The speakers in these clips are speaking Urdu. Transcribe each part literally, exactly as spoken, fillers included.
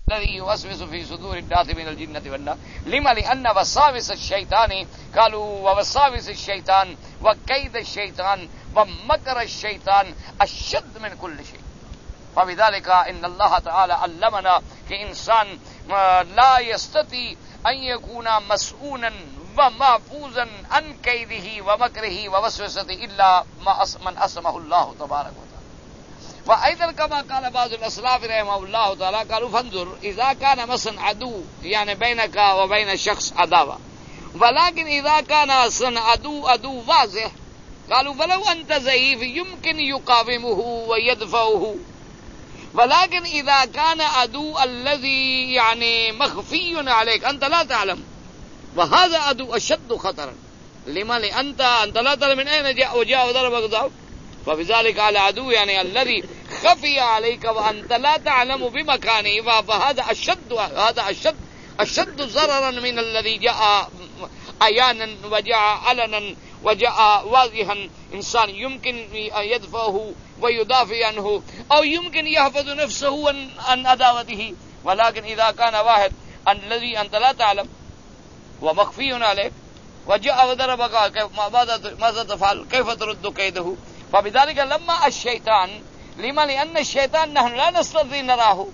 الذي يوسوس في صدور الناس من الجنة والناس لما لأن وساوس الشيطان قالوا ووساوس الشيطان وكيد الشيطان ومكر الشيطان أشد من كل شيء. فبذلك إن الله تعالى علمنا کہ انسان لا يستطيع أن يكون مسؤولا ومحفوظا عن كيده ومكره ووسوسته إلا من أسمه الله تبارك وتعالى. وأيضا كما قال بعض الأسلاف رحمه الله تعالى قالوا فانظر إذا كان مثلا عدو يعني بينك وبين شخص عداوة ولكن إذا كان مثلا عدو عدو واضح قالوا ولو أنت ضعيف يمكن يقاومه ويدفعه ولكن إذا كان عدو الذي يعني مخفي عليك أنت لا تعلم وهذا عدو أشد خطرا لما لأنت أنت لا تعلم من أين جاء وجاء وضربك ضعف. فبذلك على عدو يعني الذي خفي عليك وأنت لا تعلم بمكانه فهذا أشد هذا أشد أشد ضررا من الذي جاء عيانا وجاء علنا وجاء واضحا إنسان يمكن يدفعه ويدافع عنه أو يمكن يحفظ نفسه عن عداوته. ولكن إذا كان واحد الذي أنت لا تعلم ومخفي عليك وجاء وضربك ماذا تفعل كيف ترد كيده. فبذلك لما الشيطان لما لأن الشيطان نحن لا نستطيع نراه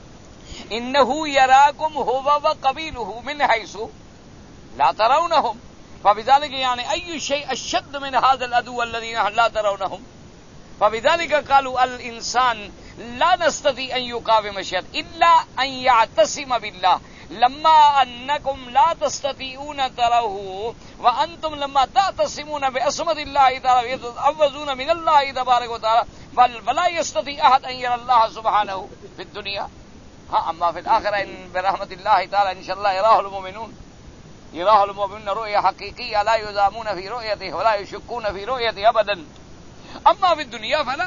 إنه يراكم هو وقبيله من حيث لا ترونهم. فبذلك يعني أي شيء أشد من هذا العدو الذي نحن لا ترونهم. فبذلك قالوا الإنسان لا نستطيع أن يقاوم الشيطان إلا أن يعتصم بالله. لما أنكم لا تستطيعون تروه وأنتم لما تعتصمون بعصمة الله تعالى يتعوذون من الله تبارك وتعالى بل ولا يستطيع أحد أن يرى الله سبحانه في الدنيا. ها أما في الآخرة إن برحمة الله تعالى إن شاء الله يراه المؤمنون يراه المؤمنون رؤية حقيقية لا يزامون في رؤيته ولا يشكون في رؤيته أبدا. أما في الدنيا فلا.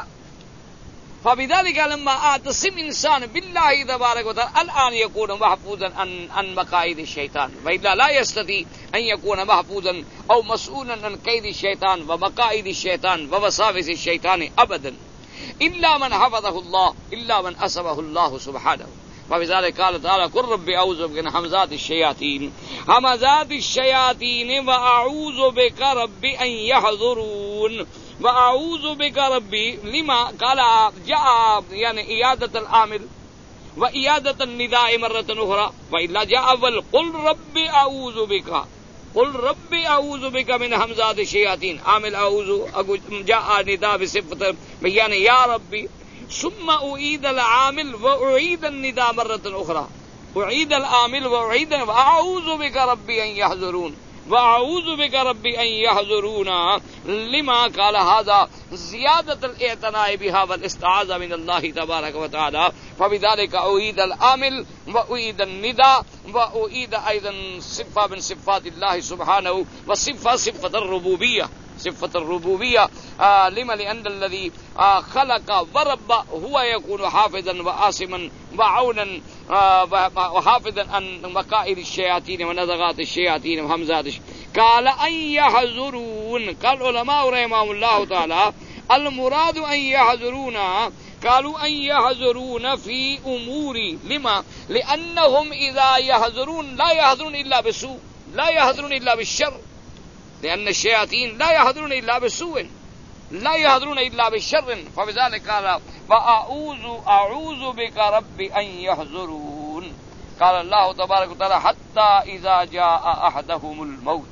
فبذلك لما أعتصم إنسان بالله تبارك وتعالى الآن يكون محفوظا عن عن مكائد الشيطان وإلا لا يستطيع أن يكون محفوظا أو مسؤولا عن كيد الشيطان ومكائد الشيطان ووساوس الشيطان أبدا إلا من حفظه الله إلا من أصابه الله سبحانه. وبذلك قال تعالى قل ربي أعوذ بك من همزات الشياطين همزات الشياطين وأعوذ بك ربي أن يحضرون وأعوذ بك ربي لما قال جاء يعني إيادة العامل وإيادة النداء مرة أخرى وإلا جاء أول قل ربي أعوذ بك قل ربي أعوذ بك من همزات الشياطين عامل أعوذ جاء نداء بصفة يعني يا ربي ثم أعيد العامل وأعيد النداء مرة أخرى أعيد العامل وأعيد وأعوذ بك ربي أن يحضرون وأعوذ بك ربي أن يحضرون لما قال هذا زيادة الاعتناء بها والاستعاذة من الله تبارك وتعالى. فبذلك أعيد العامل وأعيد النداء وأعيد أيضا صفة من صفات الله سبحانه وصفة صفة الربوبية صفة الربوبية آه لما لأن الذي آه خلق ورب هو يكون حافظا وعاصما وعونا آه وحافظا عن مكائد الشياطين ونزغات الشياطين وهمزات قال أن يحذرون. قال العلماء رحمهم الله تعالى المراد أن يحذرون قالوا أن يحذرون في أمور لما لأنهم إذا يحذرون لا يحذرون إلا بسوء لا يحذرون إلا بالشر لأن الشياطين لا يحضرون إلا بالسوء لا يحضرون إلا بالشر. فبذلك قال فأعوذ أعوذ بك ربي أن يحضرون. قال الله تبارك وتعالى حتى إذا جاء أحدهم الموت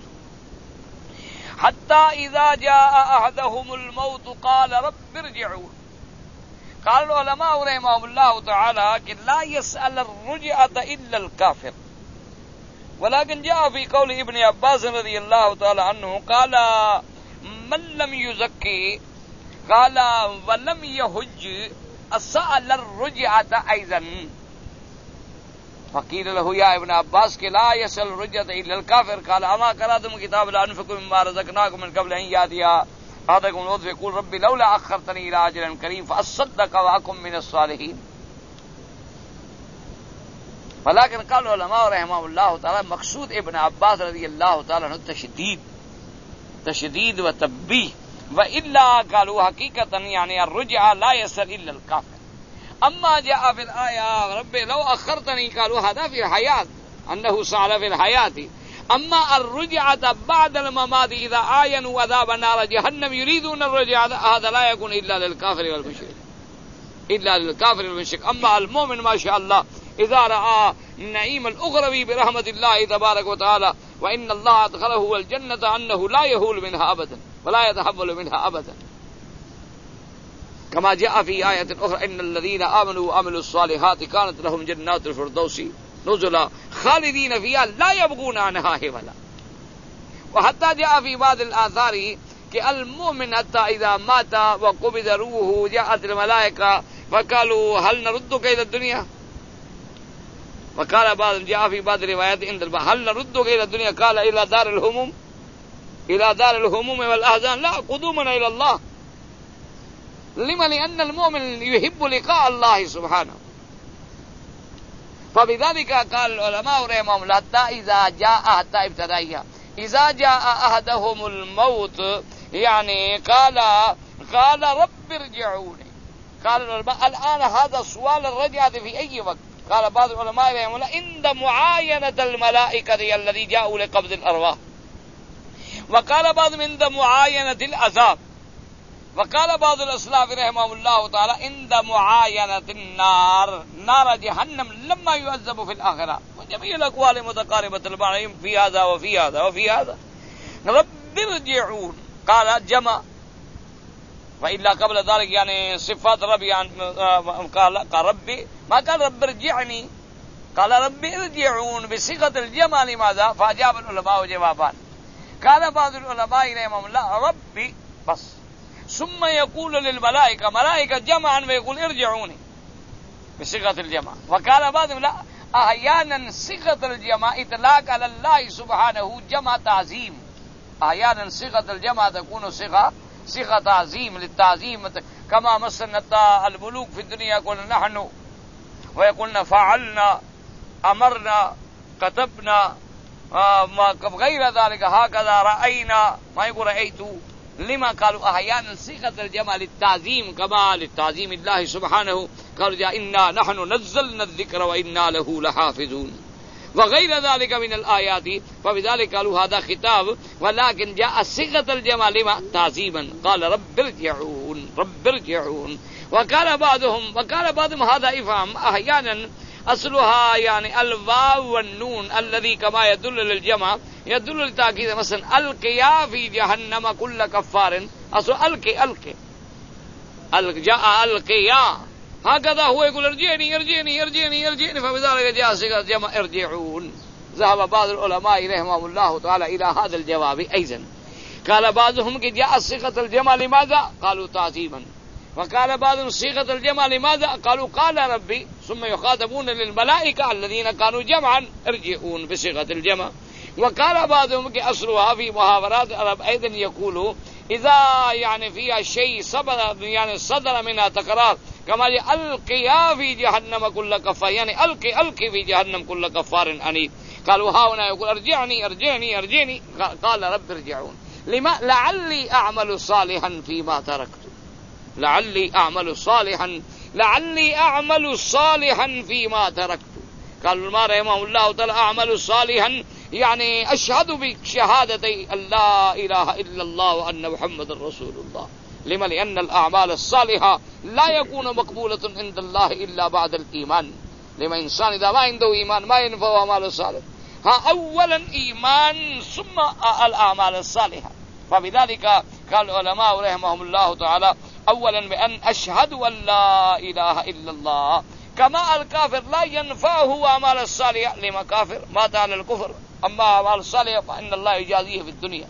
حتى إذا جاء أحدهم الموت قال رب ارجعون. قال العلماء رحمهم الله تعالى لا يسأل الرجعة إلا الكافر. ولكن جاء في قول ابن عباس رضي الله تعالى عنه قال من لم يزكي قال ولم يحج سأل الرجعة أيضا. فقيل له يا ابن عباس لا يسأل الرجعة إلا الكافر. قال أما قرأتم كتاب لا أنفقوا مما رزقناكم من قبل أن يأتي أحدكم الموت فيقول ربي لولا أخرتني إلى أجل قريب فأصدق وأكن من الصالحين. ولكن قال العلماء رحمه الله تعالى مقصود ابن عباس رضي الله تعالى عنه تشديد تشديد وتنبيه وإلا قالوا حقيقة يعني الرجعة لا يسأل إلا الكافر. اما جاء في الآية رب لو أخرتني قالوا هذا في الحياة أنه سأل في الحياة. أما الرجعة بعد الممات إذا آينوا عذاب نار جهنم يريدون الرجعة هذا لا يكون إلا للكافر والمشرك إلا للكافر والمشرك. أما المؤمن ما شاء الله إذا رأى النعيم الأخروي برحمة الله تبارك وتعالى وإن الله أدخله الجنة أنه لا يهول منها أبدا ولا يتحول منها أبدا، كما جاء في آية أخرى إن الذين آمنوا وعملوا الصالحات كانت لهم جنات الفردوس نزلا خالدين فيها لا يبغون عنها حولا. وحتى جاء في بعض الآثار کہ المؤمن حتى إذا مات وقبض روحه جاءت الملائكة فقالوا هل نردك إلى الدنيا، وقال بعض جاء في بعض الروايات عند البعض هل نردك إلى الدنيا قال إلى دار الهموم إلى دار الهموم والأحزان لا قدومنا إلى الله. لما؟ لأن المؤمن يحب لقاء الله سبحانه. فبذلك قال العلماء رحمهم الله حتى إذا جاء حتى ابتدائية إذا جاء أحدهم الموت يعني قال قال رب ارجعوني. قال العلماء الآن هذا سؤال الرجعة في أي وقت؟ قال بعض العلماء رحمهم الله عند معاينة الملائكة الذي جاءوا لقبض الأرواح، وقال بعض عند معاينة العذاب، وقال بعض الأسلاف رحمهم الله تعالى عند معاينة النار نار جهنم لما يعذب في الآخرة. وجميع الأقوال متقاربة المعنى في هذا وفي هذا وفي هذا. رب ارجعون قال جمع، وإلا قبل ذلك يعني صفات ربي يعني قال قال ربي ما قال رب ارجعني، قال رب ارجعون بصيغة الجمع. لماذا؟ فأجاب العلماء جوابان. قال بعض العلماء رحمهم الله ربي بس، ثم يقول للملائكة ملائكة جمعا ويقول ارجعوني بصيغة الجمع. وقال بعضهم لا أحيانا صيغة الجمع إطلاق على الله سبحانه جمع تعظيم، أحيانا صيغة الجمع تكون صيغة صيغة تعظيم للتعظيم، كما مثلا الملوك في الدنيا يقولون نحن ويقولون فعلنا أمرنا كتبنا غير ذلك هكذا رأينا ما يقول رأيت. لما؟ قالوا أحيانا صيغة الجمع للتعظيم كما للتعظيم الله سبحانه، قالوا جاء إنا نحن نزلنا الذكر وإنا له لحافظون وغير ذلك من الآيات. فبذلك قالوا هذا خطاب، ولكن جاء صيغة الجمع لما؟ تعظيما. قال رب ارجعون رب ارجعون. وقال بعضهم وقال بعضهم هذا إفهام أحيانا أصلها يعني الواو والنون الذي كما يدل للجمع يدل للتأكيد. مثلا القيا في جهنم كل كفار، أصل القي القي جاء القيا هكذا هو يقول ارجعني ارجعني ارجعني ارجعني، فبذلك جاء صيغة الجمع ارجعون. ذهب بعض العلماء رحمهم الله تعالى إلى هذا الجواب أيضا. قال بعضهم کہ جاء صيغة الجمع لماذا؟ قالوا تعظيما. وقال بعضهم صيغة الجمع لماذا؟ قالوا قال ربي، ثم يخاطبون للملائكة الذين كانوا جمعا ارجعون بصيغة الجمع. وقال بعضهم کہ أصلها في محاورات العرب أيضا يقولوا إذا يعني فيها شيء صدر يعني صدر منها تكرار كما القيا في جهنم كل كفار، يعني القي القي في جهنم كل كفار عنيد. قالوا ها هنا يقول ارجعني ارجعني ارجعني، قال رب ارجعون. لما؟ لعلي أعمل صالحا فيما تركت، لعلي أعمل صالحا لعلي أعمل صالحا فيما تركت. قالوا ما رحمه الله تعالى أعمل صالحا يعني أشهد بشهادتي أن لا إله إلا الله وأن محمد رسول الله. لما؟ لأن الأعمال الصالحة لا يكون مقبولة عند الله إلا بعد الإيمان. لما إنسان إذا ما عنده إيمان ما ينفع أعمال الصالحة. ها أولا إيمان ثم الأعمال الصالحة. فبذلك قال العلماء رحمهم الله تعالى أولا بأن أشهد أن لا إله إلا الله، كما الكافر لا ينفعه أعمال الصالحة لما كافر مات على الكفر، أما أعمال الصالحة فإن الله يجازيه في الدنيا.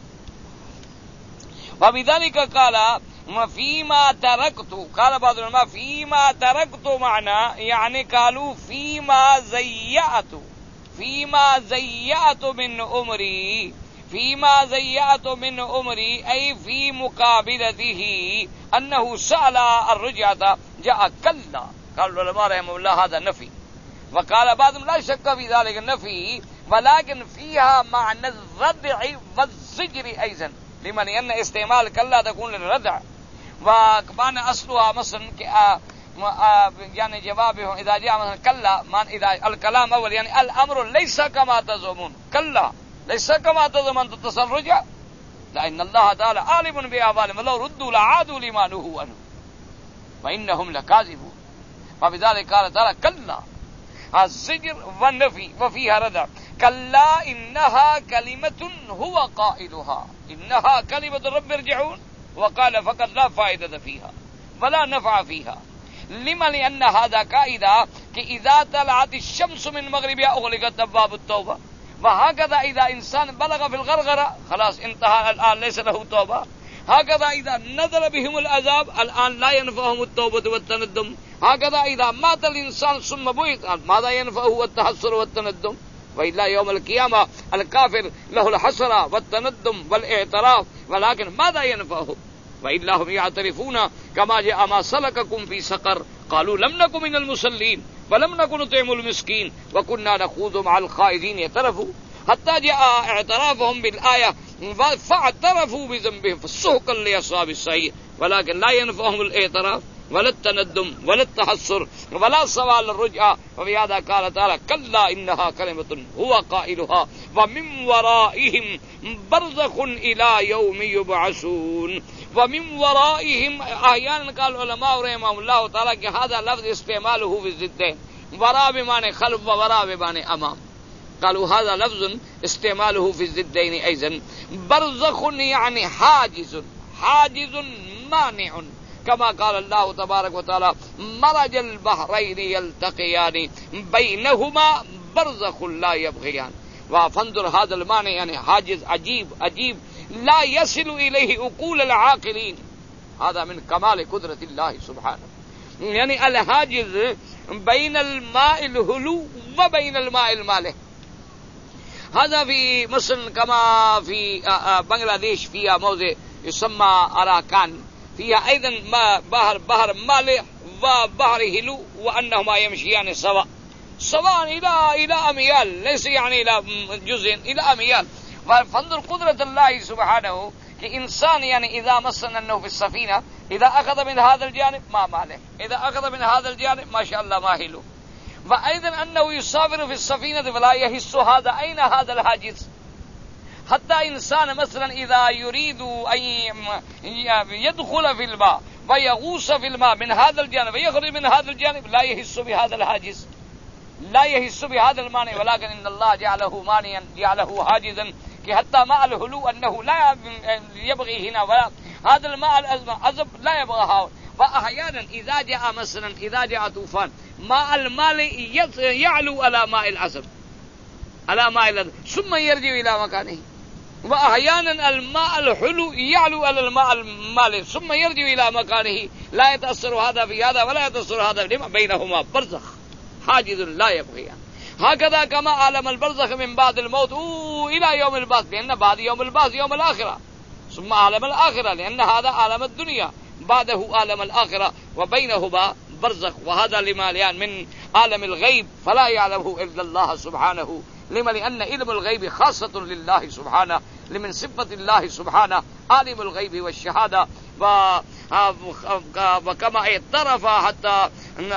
وبذلك قال فيما تركت، قال بعض العلماء فيما تركت معنى يعني قالوا فيما زيأت فيما زيأت من عمري فيما زيأت من عمري أي في مقابلته أنه سأل الرجعة جاء كلا. قال العلماء رحمه الله هذا نفي. وقال بعضهم لا شك في ذلك النفي، ولكن فيها معنى الردع والزجر أيضا. لمن أن استعمال كلا تكون للردع، وكمان أصلها مثلا یعنی جواب اذا جاء مثلا کلا مان اذا الکلام اول یعنی الامر ليس كما تزعمون کلا ليس كما تزعمون تصرجا لان الله تعالى عالم باحوالهم ولو ردوا لعادوا لما نهوا عنه وانهم لكاذبون فبذلك قال تعالى كلا الزجر والنفي وفيها ردع كلا انها كلمة هو قائلها انها كلمة رب ارجعون وقال فقط لا فائدة فيها ولا نفع فيها لما لأن هذا قاعدة کہ اذا طلعت الشمس من مغربها اغلقت ابواب التوبة وهكذا اذا انسان بلغ في الغرغرة خلاص انتهى الان ليس له توبة هكذا اذا نزل بهم العذاب الان لا ينفعهم التوبة والتندم هكذا اذا مات الانسان ثم بعث ماذا ينفعه التحسر والتندم وإلا يوم القيامة الكافر له الحسرة والتندم والاعتراف ولكن ماذا ينفعه وإلا هم يعترفون كما جاء ما سلككم في سقر قالوا لم نكن من المصلين ولم نكن نطعم المسكين وكنا نخوض مع الخائضين اعترفوا حتى جاء اعترافهم بالآية فاعترفوا بذنبهم فسحقا لأصحاب السعير ولكن لا ينفعهم الاعتراف ولا التندم ولا التحسر ولا سوال الرجعة وبهذا قال تعالى كلا إنها كلمة هو قائلها ومن ورائهم برزخ إلى يوم يبعثون ومن ورائهم احيانا قال علماء رحمهم الله تعالى کہ هذا لفظ استعماله في الضدين وراء بمعنى خلف ووراء بمعنى امام قالوا هذا لفظ استعماله في الضدين ايضا برزخ يعني حاجز حاجز مانع كما قال الله تبارك وتعالى مرج البحرين يلتقيان بينهما برزخ لا يبغيان وفانظر هذا المعنى يعني حاجز عجيب عجيب لا يصل إليه عقول العاقلين هذا من كمال قدرة الله سبحانه يعني الحاجز بين الماء الهلو وبين الماء المالح هذا في مصر كما في بنغلاديش فيها موضع يسمى أراكان فيها أيضا ما بحر بحر مالح وبحر هلو وأنهما يمشيان سواء سواء إلى إلى أميال ليس يعني إلى جزء إلى أميال فانظر قدرة الله سبحانه کہ انسان يعني إذا مثلا أنه في السفينة إذا أخذ من هذا الجانب ما ماله إذا أخذ من هذا الجانب ما شاء الله ما هلو وأيضا أنه يسافر في السفينة ولا يحس هذا أين هذا الحاجز حتى إنسان مثلا إذا يريد أن يدخل في الماء ويغوص في الماء من هذا الجانب ويخرج من هذا الجانب لا يحس بهذا الحاجز لا يحس بهذا المانع ولكن إن الله جعله مانعا جعله حاجزا کہ حتى ماء الهلو أنه لا يبغي هنا ولا هذا الماء العذب لا يبغى وأحيانا إذا جاء مثلا إذا جاء طوفان ماء المال يعلو على ماء العذب على ماء العذب ثم يرجع إلى مكانه وأحيانا الماء الحلو يعلو على الماء المالح ثم يرجع إلى مكانه لا يتأثر هذا في هذا ولا يتأثر هذا بينهما برزخ حاجز لا يبغي هكذا كما عالم البرزخ من بعد الموت إلى يوم البعث لأن بعد يوم البعث يوم الآخرة ثم عالم الآخرة لأن هذا عالم الدنيا بعده عالم الآخرة وبينهما برزخ وهذا لما لأن من عالم الغيب فلا يعلمه إلا الله سبحانه لما لأن علم الغيب خاصة لله سبحانه لمن صفة الله سبحانه عالم الغيب والشهادة وكما اعترف حتى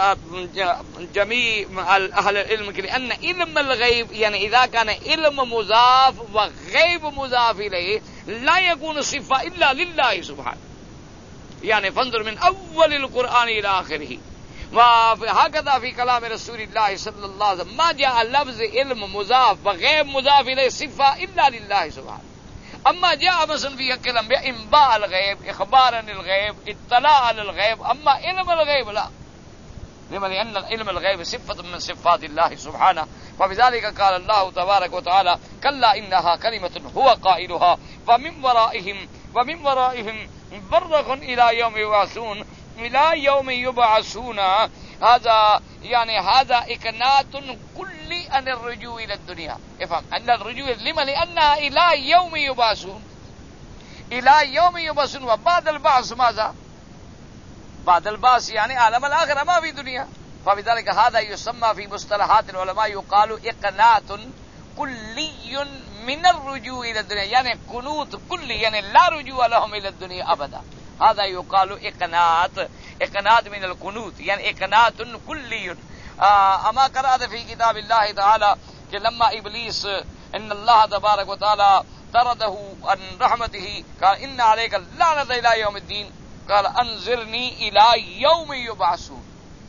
جميع أهل العلم لأن علم الغيب يعني إذا كان علم مضاف وغيب مضاف إليه لا يكون صفة إلا لله سبحانه يعني فانظر من أول القرآن إلى آخره وهكذا في كلام رسول الله صلى الله عليه وسلم ما جاء لفظ علم مضاف وغيب مضاف إليه صفة إلا لله سبحانه اما جاء مثلا في الكلام بانباء الغيب اخبارا الغيب اطلاع على الغيب اما علم الغيب لا لما لان علم الغيب صفه من صفات الله سبحانه فبذلك قال الله تبارك وتعالى كلا انها كلمه هو قائلها ومن ورائهم ومن ورائهم برزخ الى يوم يبعثون الى يوم يبعثون هذا يعني هذا إكنات كلي عن الرجوع إلى الدنيا افهم أن الرجوع لما لأنها إلى يوم يبعثون إلى يوم يبعثون وبعد البعث ماذا بعد البعث يعني عالم الآخرة ما في دنيا فبذلك هذا يسمى في مصطلحات العلماء يقال إقنات كلي من الرجوع إلى الدنيا يعني قنوت كلي يعني لا رجوع لهم إلى الدنيا أبدا هذا يقال إقنات اقنات من القنوت یعنی اقنات کلی. اما قرأت فی کتاب اللہ تعالی کہ لما ابلیس ان اللہ تبارک و تعالی طردہ عن رحمته قال ان علیک اللعنۃ الی یوم الدین قال انظرنی الی یوم یبعثون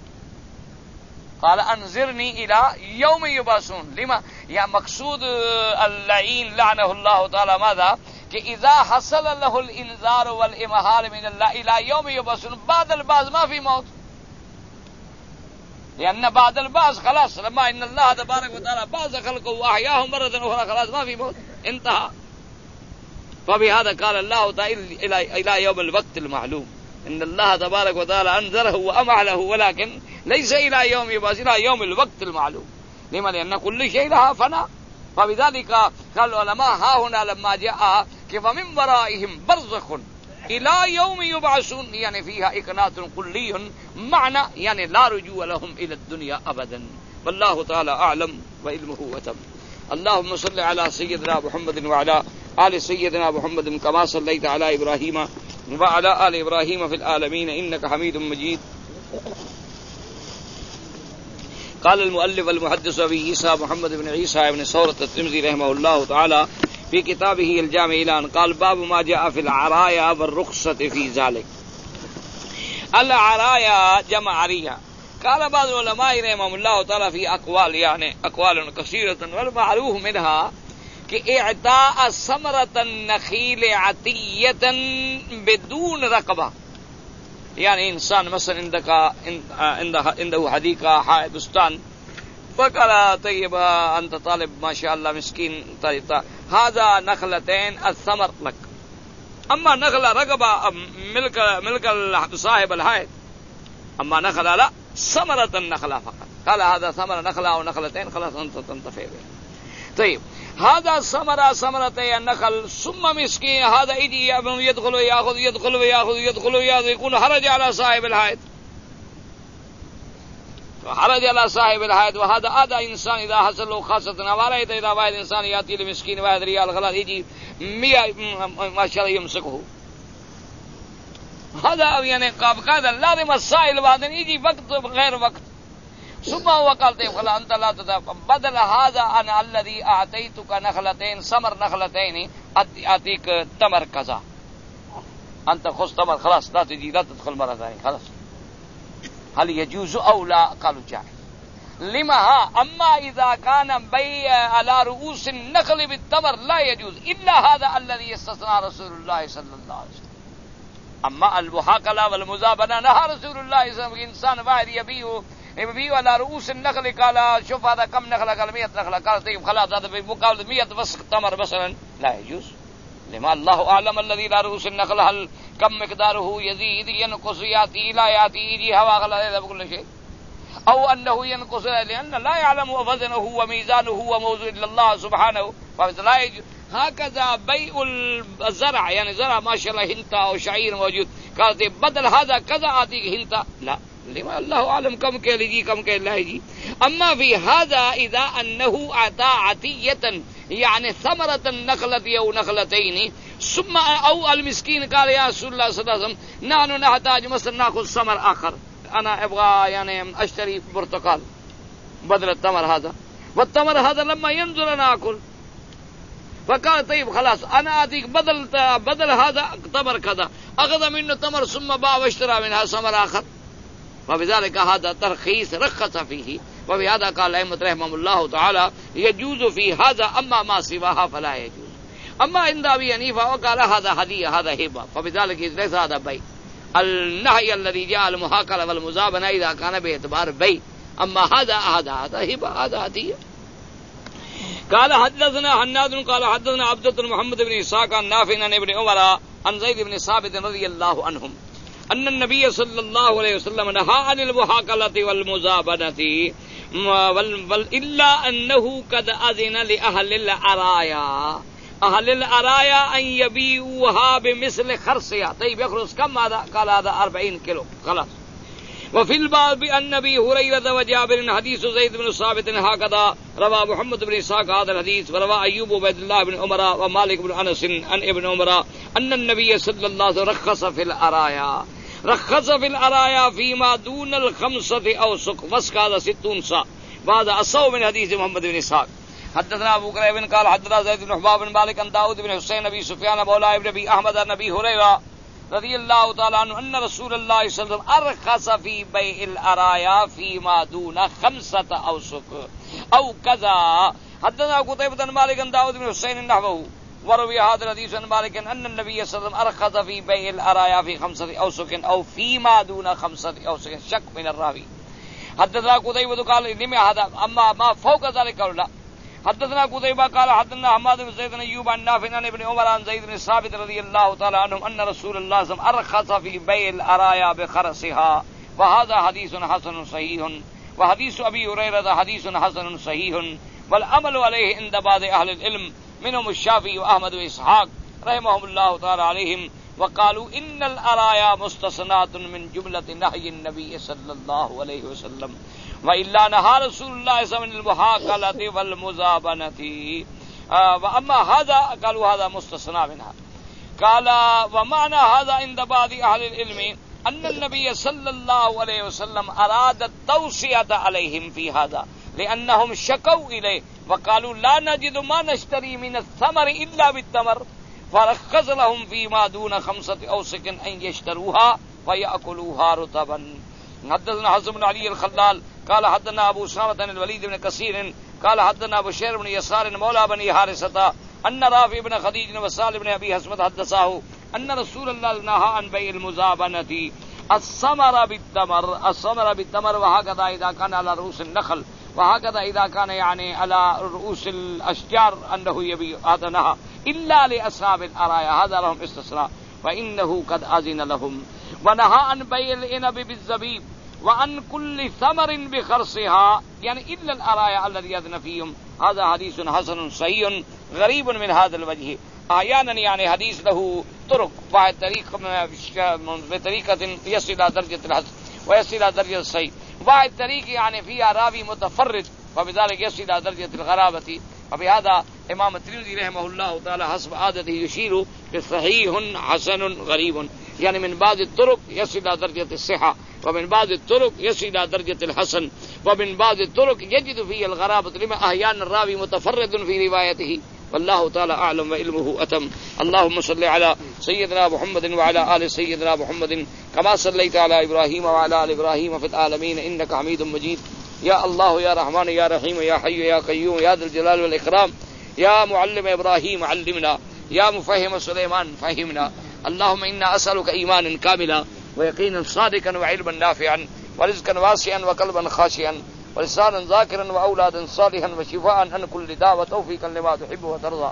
قال انظرنی الی یوم یبعثون لما یا مقصود اللعین لعنہ اللہ تعالی ماذا کہ اذا حصل له الانذار والامهال من اللہ الی یوم یبعثون بعد البعث ما فی موت لأن بعد البعث خلاص لما ان اللہ تبارک و تعالی بعث خلقه واحیاهم مرة اخرى خلاص ما في موت انتهى. فبهذا قال الله تعالى الى يوم الوقت المعلوم ان الله تبارك وتعالى انذره وامهله ولكن ليس الى يوم يبعث الى يوم الوقت المعلوم. لما لان كل شيء لها فنا. فبذلك قال العلماء ها هنا لما جاء کہ ومن ورائهم برزخ الى يوم يبعثون يعني فيها اقنات كلي معنى يعني لا رجوع لهم الى الدنيا ابدا. والله تعالى اعلم وعلمه وتم. اللهم صل على سيدنا محمد وعلى آل سيدنا محمد كما صليت على إبراهيم وعلى آل إبراهيم في العالمين إنك حميد مجيد. قال المؤلف المحدث أبي عيسى محمد بن عيسى بن ثورة الترمذي رحمه الله تعالى في كتابه الجامع الآن قال باب ما جاء في العرايا والرخصة في ذلك. العرايا جمع عرية. قال بعض العلماء رحمهم الله تعالى في أقوال يعني أقوال كثيرة والمعروف منها کہ اعطاء ثمرة النخیل عطیة بدون رقبہ یعنی انسان مثلا عنده حدیقہ حائط بستان فقال طيب انت طالب ما شاء الله مسكين هذا نخلتين الثمر لك اما نخلة رقبة ملك ملك صاحب الحائط اما نخلة لا ثمرة النخلة فقط قال هذا ثمرة نخلة او نخلتين خلاص انت تنتفع به. طيب هذا ثمرة ثمرتي النخل ثم مسكين هذا يجي يدخل ويأخذ يدخل ويأخذ يدخل ويأخذ يكون حرج على صاحب الحائط حرج على صاحب الحائط. وهذا هذا انسان اذا حصل له خاصة هذا اذا واحد انسان يأتي لمسكين واحد ريال خلاص يجي مية ما شاء الله يمسكه هذا يعني قاعدة لازم السائل بعدين يجي وقت غير وقت ثم هو قال طيب خلا انت لا تدافع بدل هذا انا الذي اعطيتك نخلتين ثمر نخلتين اعطيك تمر كذا انت خذ تمر خلاص لا تجي لا تدخل مره ثانيه خلاص. هل يجوز او لا؟ قالوا جائز. لما ها اما اذا كان بيع على رؤوس النخل بالتمر لا يجوز الا هذا الذي استثنى رسول الله صلى الله عليه وسلم. اما المحاقله والمزابنه نهى رسول الله صلى الله عليه وسلم انسان واحد يبيع يبيع على رؤوس النخل قال شوف هذا كم نخله قال مية نخله قال طيب خلاص هذا بمقابل مية وسق تمر مثلا لا يجوز. لما الله اعلم الذي لا رؤوس النخل هل كم مقداره يزيد ينقص ياتي لا ياتي يجي هوا غلا هذا بكل شيء او انه ينقص لان لا يعلم وزنه وميزانه وموضوع الا الله سبحانه فلا يجوز. هكذا بيع الزرع يعني زرع ما شاء الله هنتا او شعير موجود قال طيب بدل هذا كذا اعطيك هنتا لا لما الله اعلم كم کہہ لیجیے کم کہہ لائے. اما في هذا اذا انه اعطى عطيه يعني ثمرة النخلة او نخلتين ثم او المسكين قال يا رسول الله صلى الله عليه وسلم نحن نحتاج مثلا ناخذ ثمر اخر انا ابغى يعني اشتري برتقال بدل التمر هذا والتمر هذا لما ينزل انا اكل فقال طيب خلاص انا اعطيك بدل بدل هذا تمر كذا اخذ منه تمر ثم باع واشترى منها ثمر اخر. وبذلك هذا ترخيص رخص فيه. وبهذا قال الأئمة رحمهم الله تعالى يجوز في هذا اما ما سواها فلا يجوز. اما عند ابي حنيفه وقال هذا هديه هذا هبه فبذلك ليس هذا بيع. النهي الذي جاء المحاقله والمزابنه اذا كان باعتبار بيع اما هذا هذا هذا هبه هذا هديه. قال حدثنا حناد قال حدثنا عبد محمد بن اسحاق عن نافع عن ابن عمر عن زيد بن ثابت رضي الله عنهم ان النبي صلى الله عليه وسلم نهى عن المحاقلة والمزابنة الا انه قد اذن لاهل العرايا اهل العرايا ان يبيعوها بمثل خرصها. طيب يخرج كم هذا؟ قال هذا أربعين كيلو خلاص. وفي الباب عن ابي هريره وجابر حديث زيد بن ثابت هكذا روى محمد بن اسحاق هذا الحديث وروى ايوب وعبد الله بن عمر ومالك بن انس عن ابن عمر ان النبي صلى الله عليه وسلم رخص في العرايا. رخص في الأرايا فيما دون الخمسة أوسق وسقال ستون سا بعد أصو من حديث محمد بن إسحاق. حدثنا أبو كريب قال حدثنا زيد بن حباب بن مالك عن داود بن حسين أبي سفيان مولى ابن أبي أحمد عن أبي هريرة رضي الله تعالى عنه أن رسول الله صلى الله عليه وسلم أرخص في بيع الأرايا فيما دون خمسة أوسق أو كذا. حدثنا قتيبة بن مالك عن داود بن حسين نحوه وروي هذا الحديث عن مالك أن النبي صلى الله عليه وسلم أرخص في بيع الأرايا في خمسة أوسق أو فيما دون خمسة أوسق. شك من الراوي. حدثنا قتيبة قال لما هذا أما ما فوق ذلك قال لا. حدثنا قتيبة قال حدثنا حماد بن زيد بن أيوب عن نافع عن ابن عمر عن زيد بن ثابت رضي الله تعالى عنهم أن رسول الله صلى الله عليه وسلم أرخص في بيع الأرايا بخرسها وهذا حديث حسن صحيح. وحديث أبي هريرة حديث حسن صحيح والعمل عليه عند بعض أهل العلم منهم الشافعي وأحمد وإسحاق رحمهم الله تعالى عليهم وقالوا إن الأرايا مستثنات من جملة نهي النبي صلى الله عليه وسلم وإلا نهى رسول الله صلى الله عليه وسلم من المحاكلة والمزابنة. وأما هذا قالوا هذا مستثنى منها. قال ومعنى هذا عند بعض أهل العلم أن النبي صلى الله عليه وسلم أراد التوصية عليهم في هذا لأنهم شكوا إليه وقالوا لا نجد ما نشتري من الثمر إلا بالتمر فرخص لهم فيما دون خمسة أوسق أن يشتروها ويأكلوها رطبا. حدثنا حسن بن علي الخلال قال حدثنا أبو أسامة عن الوليد بن كثير قال حدثنا بشير بن يسار مولى بني حارثة أن رافع بن خديج وسالم بن أبي حسمة حدثاه أن رسول الله نهى عن بيع المزابنة الثمر بالتمر الثمر بالتمر وهكذا إذا كان على رؤوس النخل وهكذا إذا كان يعني على رؤوس الأشجار أنه يبيع هذا نهى إلا لأصحاب الأرايا هذا لهم استثناء فإنه قد أذن لهم. ونهى عن بيع العنب بالزبيب وعن كل ثمر بخرصها يعني إلا الأرايا الذي يأذن فيهم. هذا حديث حسن صحيح غريب من هذا الوجه. أحيانا يعني حديث له طرق بعد طريق بطريقة يصل إلى درجة الحسن ويصل إلى درجة الصحيح بعد طريق يعني فيها راوي متفرد فبذلك يصل إلى درجة الغرابة. وبهذا إمام الترمذي رحمه الله تعالى حسب عادته يشير بصحيح حسن غريب يعني من بعض الطرق يصل إلى درجة الصحة ومن بعض الطرق يصل إلى درجة الحسن ومن بعض الطرق يجد فيه الغرابة لما أحيانا الراوي متفرد في روايته والله تعالى أعلم وعلمه أتم. اللهم صل على سيدنا محمد وعلى آل سيدنا محمد كما صليت على إبراهيم وعلى آل إبراهيم في العالمين إنك حميد مجيد. يا الله يا رحمن يا رحيم يا حي يا قيوم يا ذا الجلال والإكرام يا معلم إبراهيم علمنا يا مفهم سليمان فهمنا. اللهم إنا أسألك إيمانا كاملا ويقينا صادقا وعلما نافعا ورزقا واسعا وقلبا خاشعا ولسانا ذاكرا وأولادا صالحا وشفاء عن كل داء وتوفيقا لما تحب وترضى.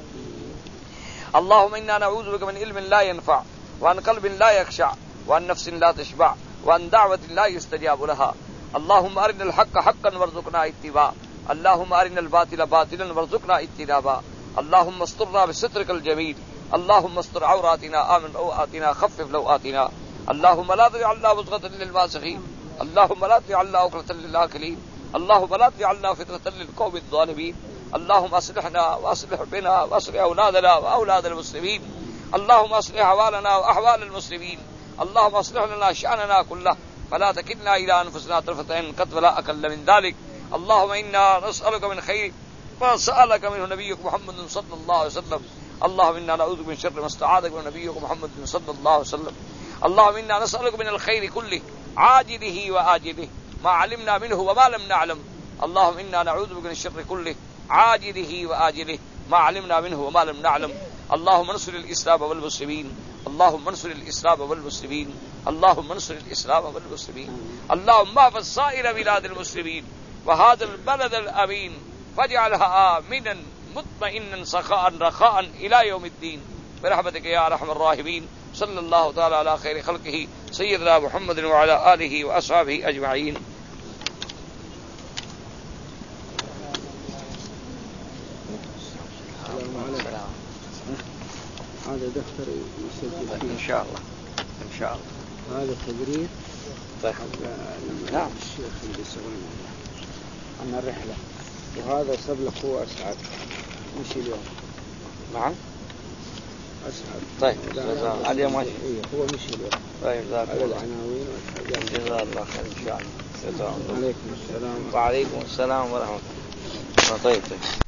اللهم إنا نعوذ بك من علم لا ينفع وعن قلب لا يخشع وعن نفس لا تشبع وعن دعوة لا يستجاب لها. اللهم أرنا الحق حقا وارزقنا اتباعه اللهم أرنا الباطل باطلا وارزقنا اجتنابه. اللهم استرنا بسترك الجميل اللهم استر عوراتنا آمن روآتنا خفف لوآتنا. اللهم لا تجعلنا وزغة للماسخين اللهم لا تجعلنا عقلة للآكلين اللهم لا تجعلنا فتنة للقوم الظالمين. اللهم أصلحنا وأصلح بنا وأصلح أولادنا وأولاد المسلمين. اللهم أصلح أحوالنا وأحوال المسلمين. اللهم أصلح لنا شأننا كله فلا تكلنا إلى أنفسنا طرفة عين قد ولا أقل من ذلك. اللهم إنا نسألك من خير ما سألك منه نبيك محمد صلى الله عليه وسلم. اللهم إنا نعوذ من شر ما استعاذك من نبيك محمد صلى الله عليه وسلم. اللهم إنا نسألك من الخير كله عاجله وآجله ما علمنا منه وما لم نعلم. اللهم إنا نعوذ بك من الشر كله عاجله وآجله ما علمنا منه وما لم نعلم. اللهم انصر الإسلام والمسلمين اللهم انصر الإسلام والمسلمين اللهم انصر الإسلام والمسلمين. اللهم احفظ سائر بلاد المسلمين وهذا البلد الأمين واجعلها آمنا مطمئنا سخاء رخاء إلى يوم الدين برحمتك يا أرحم الراحمين. صلى الله تعالى على خير خلقه سيدنا محمد وعلى آله وأصحابه أجمعين. هذا دفتر يسجل إن شاء الله إن شاء الله. هذا تبرير طيب نعم الشيخ اللي يسوون عن الرحلة وهذا سبلق هو أسعد مشي اليوم. نعم أسعد. طيب علي ماشي. إيه هو مشي الوقت. طيب جزاك على الله. العناوين والحاجات. جزاك الله خير إن شاء الله. عليكم السلام. وعليكم السلام ورحمة الله. طيب طيب.